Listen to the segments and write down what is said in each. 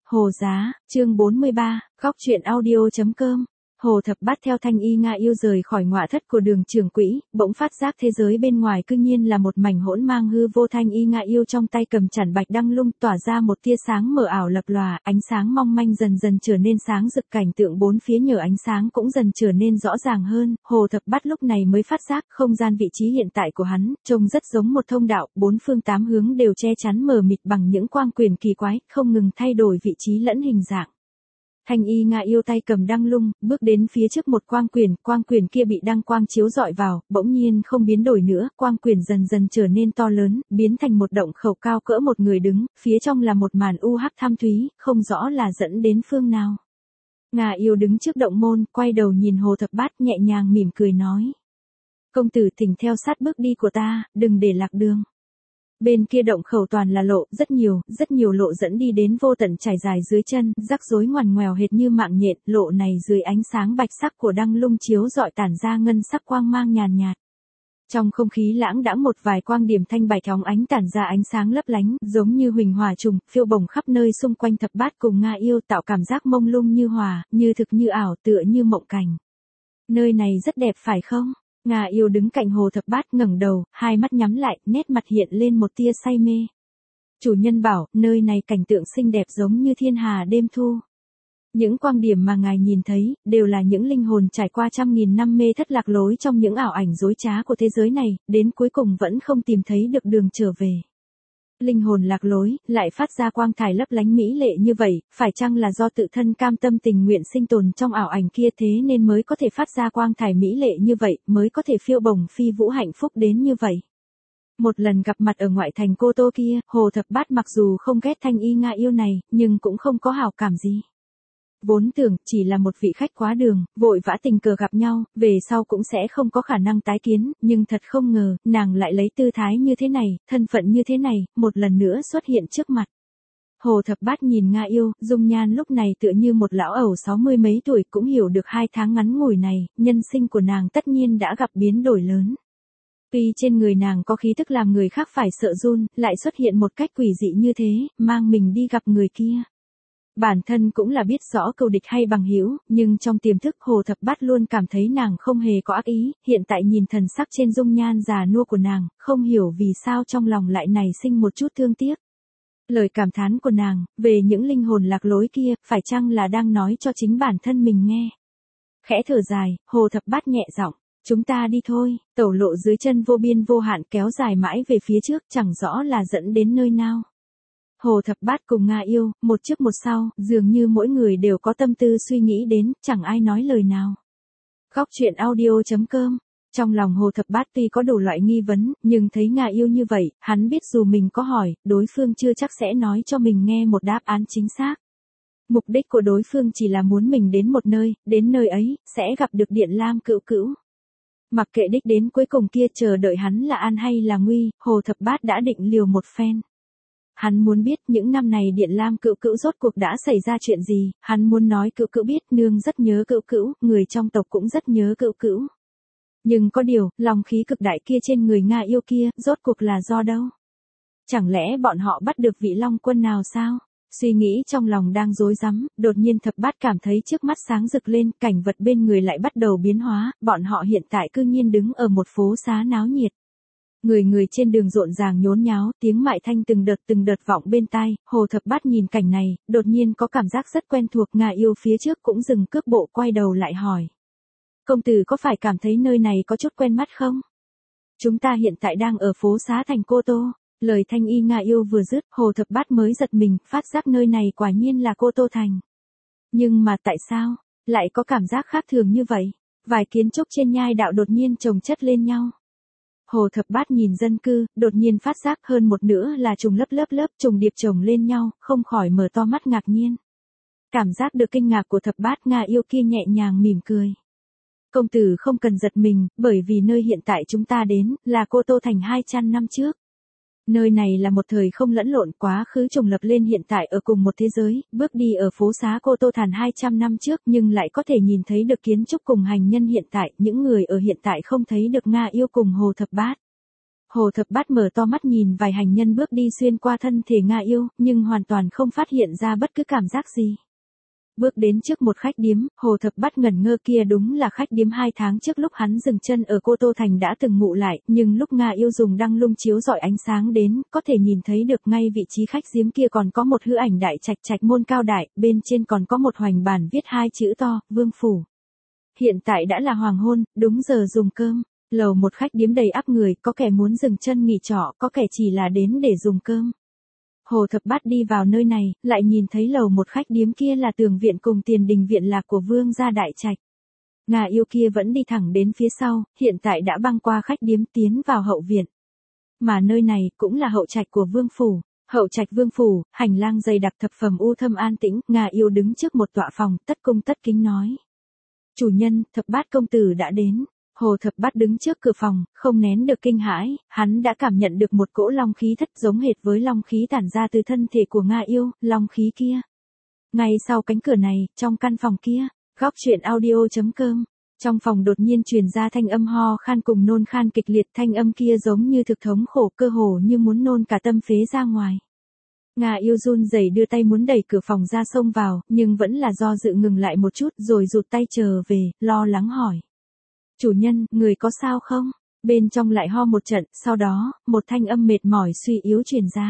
Hồ Giá, chương 43, góc truyện audio.com. Hồ Thập Bát theo Thanh Y Nga Yêu rời khỏi ngọa thất của Đường Trường Quỹ, bỗng phát giác thế giới bên ngoài cư nhiên là một mảnh hỗn mang hư vô. Thanh Y Nga Yêu trong tay cầm chản bạch đăng lung tỏa ra một tia sáng mờ ảo lập lòa, ánh sáng mong manh dần dần trở nên sáng rực, cảnh tượng bốn phía nhờ ánh sáng cũng dần trở nên rõ ràng hơn. Hồ Thập Bát lúc này mới phát giác không gian vị trí hiện tại của hắn trông rất giống một thông đạo, bốn phương tám hướng đều che chắn mờ mịt bằng những quang quyền kỳ quái, không ngừng thay đổi vị trí lẫn hình dạng. Thanh Y Nga Yêu tay cầm đăng lung, bước đến phía trước một quang quyền kia bị đăng quang chiếu rọi vào, bỗng nhiên không biến đổi nữa, quang quyền dần dần trở nên to lớn, biến thành một động khẩu cao cỡ một người đứng, phía trong là một màn u hắc thâm thúy, không rõ là dẫn đến phương nào. Nga Yêu đứng trước động môn, quay đầu nhìn Hồ Thập Bát nhẹ nhàng mỉm cười nói. Công tử thỉnh theo sát bước đi của ta, đừng để lạc đường. Bên kia động khẩu toàn là lộ, rất nhiều lộ dẫn đi đến vô tận trải dài dưới chân, rắc rối ngoằn ngoèo hệt như mạng nhện, lộ này dưới ánh sáng bạch sắc của đăng lung chiếu rọi tản ra ngân sắc quang mang nhàn nhạt. Trong không khí lãng đãng một vài quang điểm thanh bạch óng ánh tản ra ánh sáng lấp lánh, giống như huỳnh hỏa trùng, phiêu bồng khắp nơi xung quanh Thập Bát cùng Nga Yêu, tạo cảm giác mông lung như hòa, như thực như ảo, tựa như mộng cảnh. Nơi này rất đẹp phải không? Nga Yêu đứng cạnh Hồ Thập Bát ngẩng đầu, hai mắt nhắm lại, nét mặt hiện lên một tia say mê. Chủ nhân bảo, nơi này cảnh tượng xinh đẹp giống như thiên hà đêm thu. Những quang điểm mà ngài nhìn thấy, đều là những linh hồn trải qua trăm nghìn năm mê thất lạc lối trong những ảo ảnh dối trá của thế giới này, đến cuối cùng vẫn không tìm thấy được đường trở về. Linh hồn lạc lối, lại phát ra quang thải lấp lánh mỹ lệ như vậy, phải chăng là do tự thân cam tâm tình nguyện sinh tồn trong ảo ảnh kia thế nên mới có thể phát ra quang thải mỹ lệ như vậy, mới có thể phiêu bồng phi vũ hạnh phúc đến như vậy. Một lần gặp mặt ở ngoại thành Cô Tô kia, Hồ Thập Bát mặc dù không ghét Thanh Y Nga Yêu này, nhưng cũng không có hảo cảm gì. Vốn tưởng chỉ là một vị khách quá đường, vội vã tình cờ gặp nhau, về sau cũng sẽ không có khả năng tái kiến, nhưng thật không ngờ, nàng lại lấy tư thái như thế này, thân phận như thế này, một lần nữa xuất hiện trước mặt. Hồ Thập Bát nhìn Nga Yêu, dung nhan lúc này tựa như một lão ẩu 60 mấy tuổi, cũng hiểu được 2 tháng ngắn ngủi này, nhân sinh của nàng tất nhiên đã gặp biến đổi lớn. Tuy trên người nàng có khí tức làm người khác phải sợ run, lại xuất hiện một cách quỷ dị như thế, mang mình đi gặp người kia. Bản thân cũng là biết rõ cừu địch hay bằng hữu, nhưng trong tiềm thức Hồ Thập Bát luôn cảm thấy nàng không hề có ác ý, hiện tại nhìn thần sắc trên dung nhan già nua của nàng, không hiểu vì sao trong lòng lại nảy sinh một chút thương tiếc. Lời cảm thán của nàng, về những linh hồn lạc lối kia, phải chăng là đang nói cho chính bản thân mình nghe. Khẽ thở dài, Hồ Thập Bát nhẹ giọng, chúng ta đi thôi, tẩu lộ dưới chân vô biên vô hạn kéo dài mãi về phía trước, chẳng rõ là dẫn đến nơi nào. Hồ Thập Bát cùng Nga Yêu, một trước một sau, dường như mỗi người đều có tâm tư suy nghĩ đến, chẳng ai nói lời nào. Góc truyện audio.com. Trong lòng Hồ Thập Bát tuy có đủ loại nghi vấn, nhưng thấy Nga Yêu như vậy, hắn biết dù mình có hỏi, đối phương chưa chắc sẽ nói cho mình nghe một đáp án chính xác. Mục đích của đối phương chỉ là muốn mình đến một nơi, đến nơi ấy, sẽ gặp được Điện Lam Cữu Cữu. Mặc kệ đích đến cuối cùng kia chờ đợi hắn là an hay là nguy, Hồ Thập Bát đã định liều một phen. Hắn muốn biết những năm này Điện Lam Cữu Cữu rốt cuộc đã xảy ra chuyện gì, hắn muốn nói Cữu Cữu biết nương rất nhớ Cữu Cữu, người trong tộc cũng rất nhớ Cữu Cữu. Nhưng có điều, lòng khí cực đại kia trên người Nga Yêu kia, rốt cuộc là do đâu? Chẳng lẽ bọn họ bắt được vị Long Quân nào sao? Suy nghĩ trong lòng đang rối rắm, đột nhiên Thập Bát cảm thấy trước mắt sáng rực lên, cảnh vật bên người lại bắt đầu biến hóa, bọn họ hiện tại cư nhiên đứng ở một phố xá náo nhiệt. Người trên đường rộn ràng nhốn nháo, tiếng mại thanh từng đợt vọng bên tai, Hồ Thập Bát nhìn cảnh này, đột nhiên có cảm giác rất quen thuộc. Nga Yêu phía trước cũng dừng cước bộ quay đầu lại hỏi. Công tử có phải cảm thấy nơi này có chút quen mắt không? Chúng ta hiện tại đang ở phố xá thành Cô Tô. Lời Thanh Y Nga Yêu vừa dứt, Hồ Thập Bát mới giật mình, phát giác nơi này quả nhiên là Cô Tô thành. Nhưng mà tại sao, lại có cảm giác khác thường như vậy? Vài kiến trúc trên nhai đạo đột nhiên chồng chất lên nhau. Hồ Thập Bát nhìn dân cư, đột nhiên phát giác hơn một nữa là trùng lớp trùng điệp chồng lên nhau, không khỏi mở to mắt ngạc nhiên. Cảm giác được kinh ngạc của Thập Bát, Nga Yêu kia nhẹ nhàng mỉm cười. Công tử không cần giật mình, bởi vì nơi hiện tại chúng ta đến, là Cô Tô thành 200 năm trước. Nơi này là một thời không lẫn lộn, quá khứ trùng lập lên hiện tại ở cùng một thế giới, bước đi ở phố xá Cô Tô thành 200 năm trước nhưng lại có thể nhìn thấy được kiến trúc cùng hành nhân hiện tại, những người ở hiện tại không thấy được Nga Yêu cùng Hồ Thập Bát. Hồ Thập Bát mở to mắt nhìn vài hành nhân bước đi xuyên qua thân thể Nga Yêu, nhưng hoàn toàn không phát hiện ra bất cứ cảm giác gì. Bước đến trước một khách điếm, Hồ Thập Bát ngẩn ngơ, kia đúng là khách điếm 2 tháng trước lúc hắn dừng chân ở Cô Tô Thành đã từng ngụ lại, nhưng lúc Nga Yêu dùng đăng lung chiếu rọi ánh sáng đến, có thể nhìn thấy được ngay vị trí khách điếm kia còn có một hư ảnh đại trạch trạch môn cao đại, bên trên còn có một hoành bản viết 2 chữ to, Vương Phủ. Hiện tại đã là hoàng hôn, đúng giờ dùng cơm. Lầu một khách điếm đầy ắp người, có kẻ muốn dừng chân nghỉ trọ, có kẻ chỉ là đến để dùng cơm. Hồ Thập Bát đi vào nơi này, lại nhìn thấy lầu một khách điếm kia là tường viện cùng tiền đình viện lạc của Vương gia đại trạch. Nga Yêu kia vẫn đi thẳng đến phía sau, hiện tại đã băng qua khách điếm tiến vào hậu viện. Mà nơi này cũng là hậu trạch của Vương Phủ. Hậu trạch Vương Phủ, hành lang dày đặc thập phẩm u thâm an tĩnh, Nga Yêu đứng trước một tọa phòng, tất cung tất kính nói. Chủ nhân, Thập Bát công tử đã đến. Hồ Thập Bát đứng trước cửa phòng, không nén được kinh hãi, hắn đã cảm nhận được một cỗ long khí thất giống hệt với long khí tản ra từ thân thể của Nga Yêu, long khí kia. Ngay sau cánh cửa này, trong căn phòng kia, góc truyện audio.com, trong phòng đột nhiên truyền ra thanh âm ho khan cùng nôn khan kịch liệt, thanh âm kia giống như thực thống khổ, cơ hồ như muốn nôn cả tâm phế ra ngoài. Nga Yêu run rẩy đưa tay muốn đẩy cửa phòng ra xông vào, nhưng vẫn là do dự ngừng lại một chút rồi rụt tay trở về, lo lắng hỏi. Chủ nhân, người có sao không? Bên trong lại ho một trận, sau đó, một thanh âm mệt mỏi suy yếu truyền ra.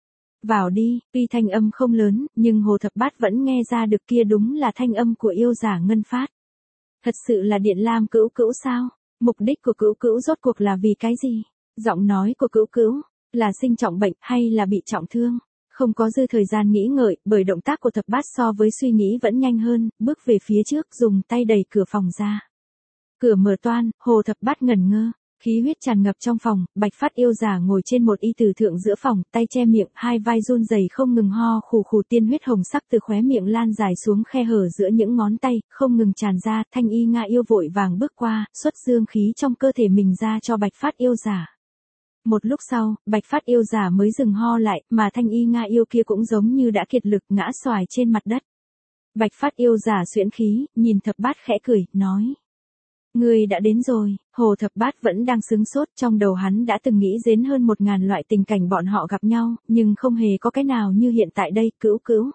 Vào đi, tuy thanh âm không lớn, nhưng Hồ Thập Bát vẫn nghe ra được kia đúng là thanh âm của yêu giả Ngân Phát. Thật sự là Điện Lam Cữu Cữu sao? Mục đích của Cữu Cữu rốt cuộc là vì cái gì? Giọng nói của Cữu Cữu, là sinh trọng bệnh hay là bị trọng thương? Không có dư thời gian nghĩ ngợi, bởi động tác của Thập Bát so với suy nghĩ vẫn nhanh hơn, bước về phía trước dùng tay đẩy cửa phòng ra. Cửa mở toang, Hồ Thập Bát ngẩn ngơ, khí huyết tràn ngập trong phòng, Bạch Phát yêu giả ngồi trên một y từ thượng giữa phòng, tay che miệng, hai vai run rẩy không ngừng ho khù khù, tiên huyết hồng sắc từ khóe miệng lan dài xuống khe hở giữa những ngón tay, không ngừng tràn ra, thanh y Nga Yêu vội vàng bước qua, xuất dương khí trong cơ thể mình ra cho Bạch Phát yêu giả. Một lúc sau, Bạch Phát yêu giả mới dừng ho lại, mà thanh y Nga Yêu kia cũng giống như đã kiệt lực ngã xoài trên mặt đất. Bạch Phát yêu giả xuyễn khí, nhìn Thập Bát khẽ cười, nói. Ngươi đã đến rồi. Hồ Thập Bát vẫn đang sững sốt, trong đầu hắn đã từng nghĩ đến hơn 1000 loại tình cảnh bọn họ gặp nhau, nhưng không hề có cái nào như hiện tại đây, Cữu Cữu.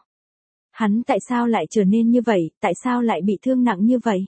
Hắn tại sao lại trở nên như vậy, tại sao lại bị thương nặng như vậy?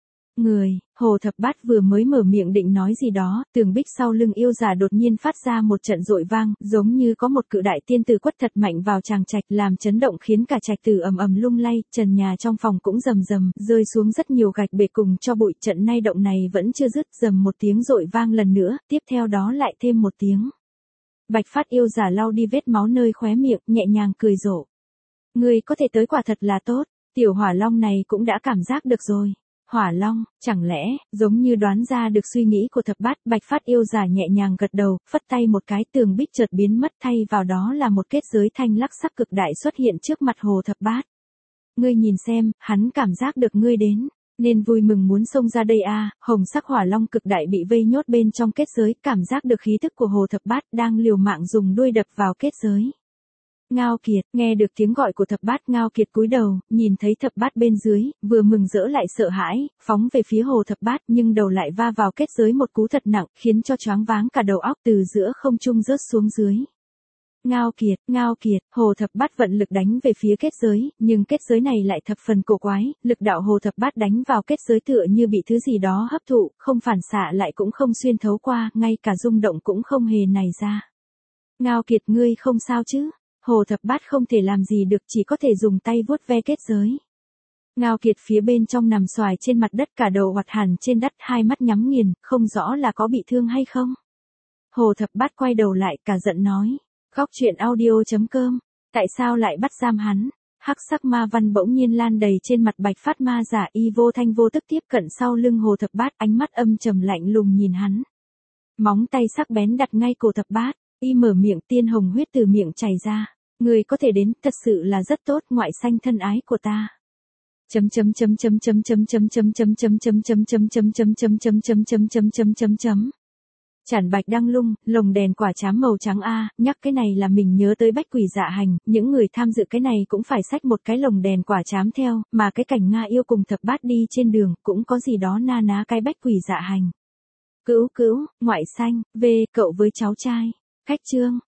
Hồ Thập Bát vừa mới mở miệng định nói gì đó, tường bích sau lưng yêu giả đột nhiên phát ra một trận dội vang, giống như có một cự đại tiên tử quất thật mạnh vào tràng trạch, làm chấn động khiến cả trạch tử ầm ầm lung lay, trần nhà trong phòng cũng rầm rầm, rơi xuống rất nhiều gạch bể cùng cho bụi, trận nay động này vẫn chưa dứt, rầm một tiếng dội vang lần nữa, tiếp theo đó lại thêm một tiếng. Bạch Phát yêu giả lau đi vết máu nơi khóe miệng, nhẹ nhàng cười rộ. Ngươi có thể tới quả thật là tốt, tiểu hỏa long này cũng đã cảm giác được rồi. Hỏa long, chẳng lẽ, giống như đoán ra được suy nghĩ của Thập Bát, Bạch Phát yêu giả nhẹ nhàng gật đầu, phất tay một cái, tường bích chợt biến mất, thay vào đó là một kết giới thanh lắc sắc cực đại xuất hiện trước mặt Hồ Thập Bát. Ngươi nhìn xem, hắn cảm giác được ngươi đến, nên vui mừng muốn xông ra đây à, hồng sắc hỏa long cực đại bị vây nhốt bên trong kết giới, cảm giác được khí thức của Hồ Thập Bát đang liều mạng dùng đuôi đập vào kết giới. Ngao Kiệt, nghe được tiếng gọi của Thập Bát, Ngao Kiệt cúi đầu, nhìn thấy Thập Bát bên dưới, vừa mừng rỡ lại sợ hãi, phóng về phía Hồ Thập Bát, nhưng đầu lại va vào kết giới một cú thật nặng, khiến cho choáng váng cả đầu óc, từ giữa không trung rớt xuống dưới. Ngao Kiệt, Hồ Thập Bát vận lực đánh về phía kết giới, nhưng kết giới này lại thập phần cổ quái, lực đạo Hồ Thập Bát đánh vào kết giới tựa như bị thứ gì đó hấp thụ, không phản xạ lại cũng không xuyên thấu qua, ngay cả rung động cũng không hề nảy ra. Ngao Kiệt, ngươi không sao chứ? Hồ Thập Bát không thể làm gì được, chỉ có thể dùng tay vuốt ve kết giới. Ngao Kiệt phía bên trong nằm xoài trên mặt đất, cả đầu oặt hẳn trên đất, hai mắt nhắm nghiền, không rõ là có bị thương hay không. Hồ Thập Bát quay đầu lại, cả giận nói. Góc truyện audio.com, tại sao lại bắt giam hắn? Hắc sắc ma văn bỗng nhiên lan đầy trên mặt Bạch Phát ma giả, y vô thanh vô tức tiếp cận sau lưng Hồ Thập Bát, ánh mắt âm trầm lạnh lùng nhìn hắn. Móng tay sắc bén đặt ngay cổ Thập Bát, y mở miệng, tiên hồng huyết từ miệng chảy ra. Người có thể đến, thật sự là rất tốt, ngoại xanh thân ái của ta. Chản bạch đăng lung, lồng đèn quả trám màu trắng a, nhắc cái này là mình nhớ tới bách quỷ dạ hành, những người tham dự cái này cũng phải xách một cái lồng đèn quả trám theo, mà cái cảnh Nga yêu cùng Thập Bát đi trên đường cũng có gì đó na ná cái bách quỷ dạ hành. Cữu cữu, ngoại xanh, v, cậu với cháu trai. Khách trương,